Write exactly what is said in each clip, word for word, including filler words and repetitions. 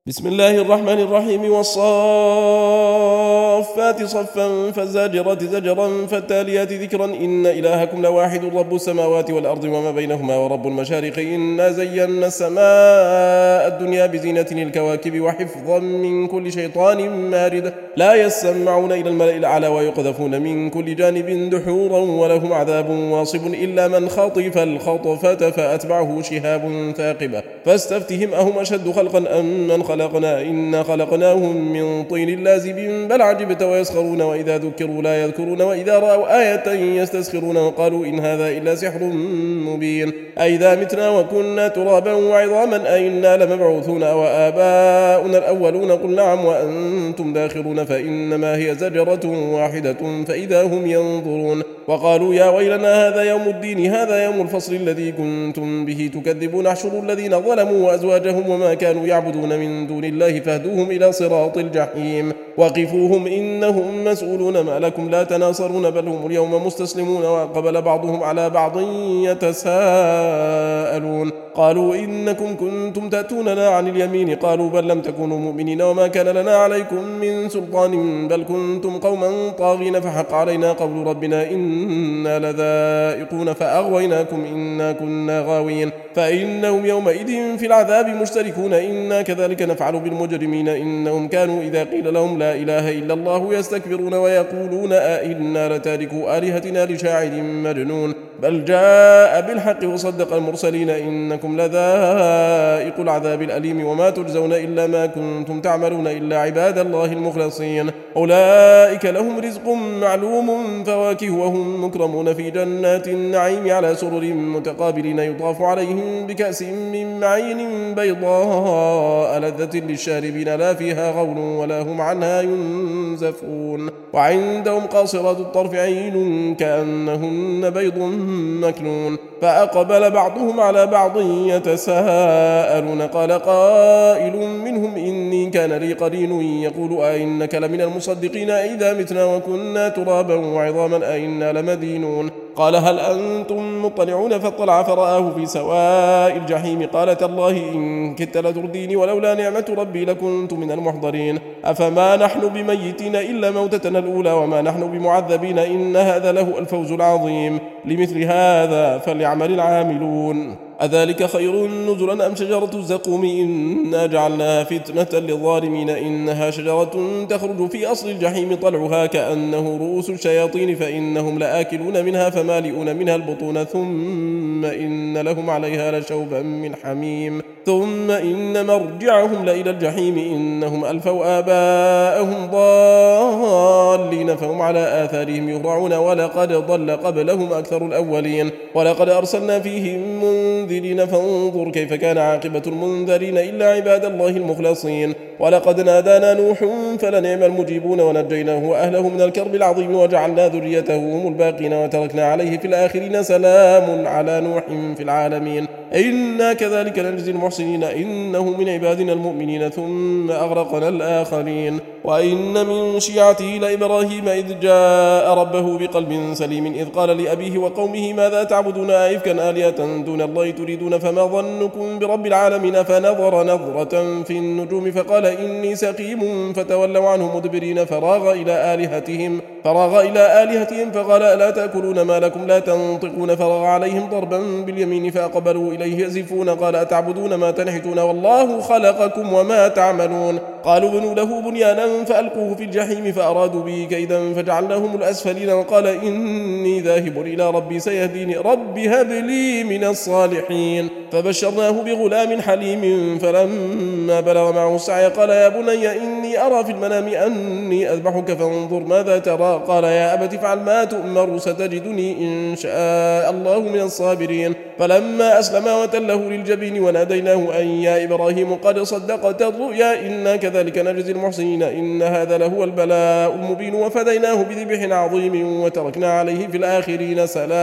بسم الله الرحمن الرحيم والصافات صفا فالزاجرات زجرا فالتاليات ذكرا إن إلهكم لواحد رب السماوات والأرض وما بينهما ورب المشارق إنا زينا السماء الدنيا بزينة الكواكب وحفظا من كل شيطان مارد لا يسمعون إلى الملأ الأعلى ويقذفون من كل جانب دحورا ولهم عذاب واصب إلا من خطف الخطفة فأتبعه شهاب ثاقبة فاستفتهم أهم أشد خلقا أم من خلقنا إنا خلقناهم من طين لازب بل عجبت ويسخرون وإذا ذكروا لا يذكرون وإذا رأوا آية يستسخرون وقالوا إن هذا إلا سحر مبين أئذا متنا وكنا ترابا وعظاما أئنا لمبعوثون أو آباؤنا الأولون قل نعم وأنتم داخرون فإنما هي زجرة واحدة فإذا هم ينظرون وقالوا يا ويلنا هذا يوم الدين هذا يوم الفصل الذي كنتم به تكذبون احشروا الذين ظلموا وأزواجهم وما كانوا يعبدون من دون الله فاهدوهم إلى صراط الجحيم وقفوهم إنهم مسؤولون ما لكم لا تناصرون بل هم اليوم مستسلمون وقبل بعضهم على بعض يتساءلون قالوا إنكم كنتم تأتوننا عن اليمين قالوا بل لم تكونوا مؤمنين وما كان لنا عليكم من سلطان بل كنتم قوما طاغين فحق علينا قول ربنا إنا لذائقون فأغويناكم إنا كنا غاوين فإنهم يومئذ في العذاب مشتركون إنا كذلك نفعل بالمجرمين إنهم كانوا إذا قيل لهم لا إله إلا الله يستكبرون ويقولون أئنا لتاركوا آلهتنا لشاعر مجنون بل جاء بالحق وصدق المرسلين إنكم لذائق العذاب الأليم وما تجزون إلا ما كنتم تعملون إلا عباد الله المخلصين أولئك لهم رزق معلوم فواكه وهم مكرمون في جنات النعيم على سرر متقابلين يطاف عليهم بكأس من معين بيضاء لذة للشاربين لا فيها غول ولا هم عنها ينزفون وعندهم قاصرات الطرف عين كأنهن بيض مكنون فأقبل بعضهم على بعض يتساءلون قال قائل منهم إني كان لي قرين يقول أئنك لمن المصدقين إذا متنا وكنا ترابا وعظاما أئنا لمدينون قال هل أنتم مطلعون فاطلع فرآه في سواء الجحيم قال تالله إن كدت لترديني ولولا نعمة ربي لكنت من المحضرين أفما نحن بميتين إلا موتتنا الأولى وما نحن بمعذبين إن هذا له الفوز العظيم لمثل هذا فليعمل العاملون أذلك خير نزلا أم شجرة الزقوم إنا جعلناها فتنة للظالمين إنها شجرة تخرج في أصل الجحيم طلعها كأنه رؤوس الشياطين فإنهم لآكلون منها فمالئون منها البطون ثم إن لهم عليها لشوبا من حميم ثم إن مرجعهم لإلى الجحيم إنهم ألفوا آباءهم ضالين فهم على آثارهم يهرعون ولقد ضل قبلهم أكثر الأولين ولقد أرسلنا فيهم منذرين فانظر كيف كان عاقبة المنذرين إلا عباد الله المخلصين ولقد نادانا نوح فلنعم المجيبون ونجيناه وأهله من الكرب العظيم وجعلنا ذريته هم الباقين وتركنا عليه في الآخرين سلام على نوح في العالمين إنا كذلك نجزي المحسنين إنه من عبادنا المؤمنين ثم أغرقنا الآخرين وإن من شيعته لإبراهيم إذ جاء ربه بقلب سليم إذ قال لأبيه وقومه ماذا تعبدون آئفكا آلهة دون الله تريدون فما ظنكم برب العالمين فنظر نظرة في النجوم فقال إني سقيم فتولوا عنه مدبرين فراغ إلى آلهتهم فراغ إلى آلهتهم فقال ألا تأكلون ما لكم لا تنطقون فراغ عليهم ضربا باليمين فأقبلوا إليه يزفون قال أتعبدون ما تنحتون والله خلقكم وما تعملون قالوا بنوا له بنيانا فألقوه في الجحيم فأرادوا به كيدا فجعلناهم الأسفلين وقال إني ذاهب إلى ربي سيهديني رب هب لي من الصالحين فبشرناه بغلام حليم فلما بلغ معه السعي قال يا بني إني أرى في المنام أني أذبحك فانظر ماذا ترى قال يا أبت افعل ما تؤمر ستجدني إن شاء الله من الصابرين فلما أسلما وتله للجبين وناديناه أن يا إبراهيم قد صدقت الرؤيا إنا كذلك نجزي المحسنين إن هذا لهو البلاء المبين وفديناه بذبح عظيم وتركنا عليه في الآخرين سلام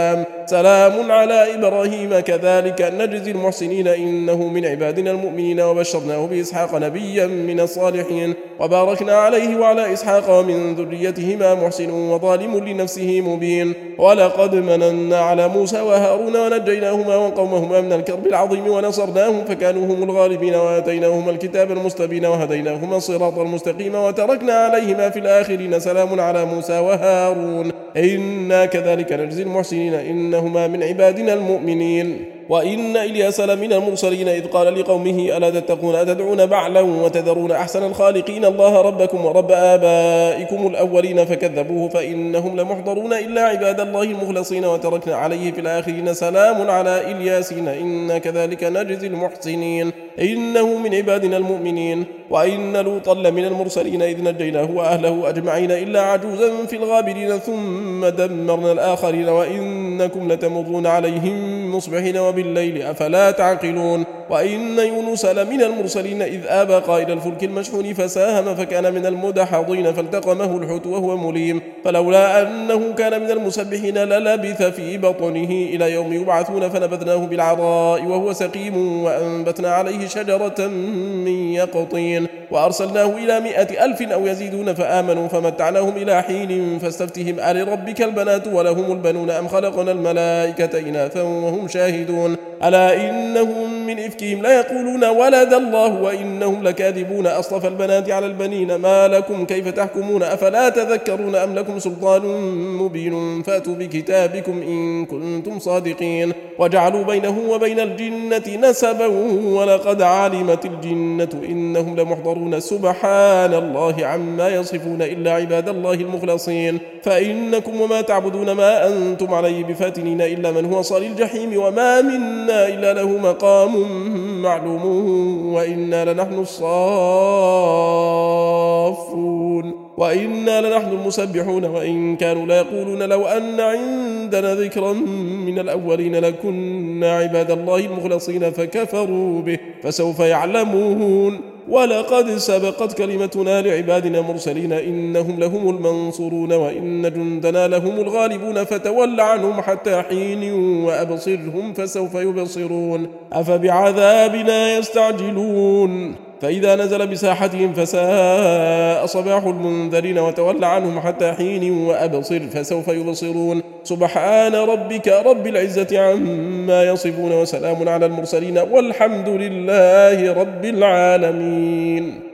سلام على إبراهيم كذلك نجزي المحسنين إنه من عبادنا المؤمنين وبشرناه بإسحاق نبيا من الصالحين وباركنا عليه وعلى إسحاق ومن ذريتهما محسن وظالم لنفسه مبين ولقد مننا على موسى وهارون ونجيناهما وقومهما من الكرب العظيم ونصرناهم فكانوا هم الغالبين وآتيناهما الكتاب المستبين وهديناهما الصراط المستقيم وتركنا عليهما في الآخرين سلام على موسى وهارون إنا كذلك نجزي المحسنين إنهما من عبادنا المؤمنين وإن إلياس لمن المرسلين إذ قال لقومه ألا تتقون أتدعون بعلا وتذرون أحسن الخالقين الله ربكم ورب آبائكم الأولين فكذبوه فإنهم لمحضرون إلا عباد الله المخلصين وتركنا عليه في الآخرين سلام على إلياسين إنا كذلك نجزي المحسنين إنه من عبادنا المؤمنين وإن لوطا لمن المرسلين إذ نجيناه وأهله أجمعين إلا عجوزا في الغابرين ثم دمرنا الآخرين وإنكم لتمرون عليهم مصبحين وبالليل أفلا تعقلون وإن يونس لمن المرسلين إذ آبى قائد الفلك المشحون فساهم فكان من المدحضين فالتقمه الحوت وهو مليم فلولا أنه كان من المسبحين للبث في بطنه إلى يوم يبعثون فنبذناه بالعراء وهو سقيم وأنبتنا عليه شجرة من يقطين وأرسلناه إلى مائة ألف أو يزيدون فآمنوا فمتعناهم إلى حين فاستفتهم ألربك البنات ولهم البنون أم خلقنا الملائكة إناثا وهم شاهدون ألا إنهم من إفكهم ليقولون ولد الله وإنهم لكاذبون أصطفى البنات على البنين ما لكم كيف تحكمون أفلا تذكرون أم لكم سلطان مبين فأتوا بكتابكم إن كنتم صادقين وجعلوا بينه وبين الجنة نسبا ولقد علمت الجنة إنهم لمحضرون سبحان الله عما يصفون إلا عباد الله المخلصين فإنكم وما تعبدون ما أنتم عليه بفاتنين إلا من هو صال الجحيم وما منا إلا له مقام معلوم وإنا لنحن الصافون وإنا لنحن المسبحون وإن كانوا ليقولون لو أن عندنا ذكرا من الأولين لكنا عباد الله المخلصين فكفروا به فسوف يعلمون ولقد سبقت كلمتنا لعبادنا المرسلين إنهم لهم المنصورون وإن جندنا لهم الغالبون فتول عنهم حتى حين وأبصرهم فسوف يبصرون أفبعذابنا يستعجلون فإذا نزل بساحتهم فساء صباح المنذرين وتول عنهم حتى حين وأبصر فسوف يبصرون سبحان ربك رب العزة عما يصفون وسلام على المرسلين والحمد لله رب العالمين.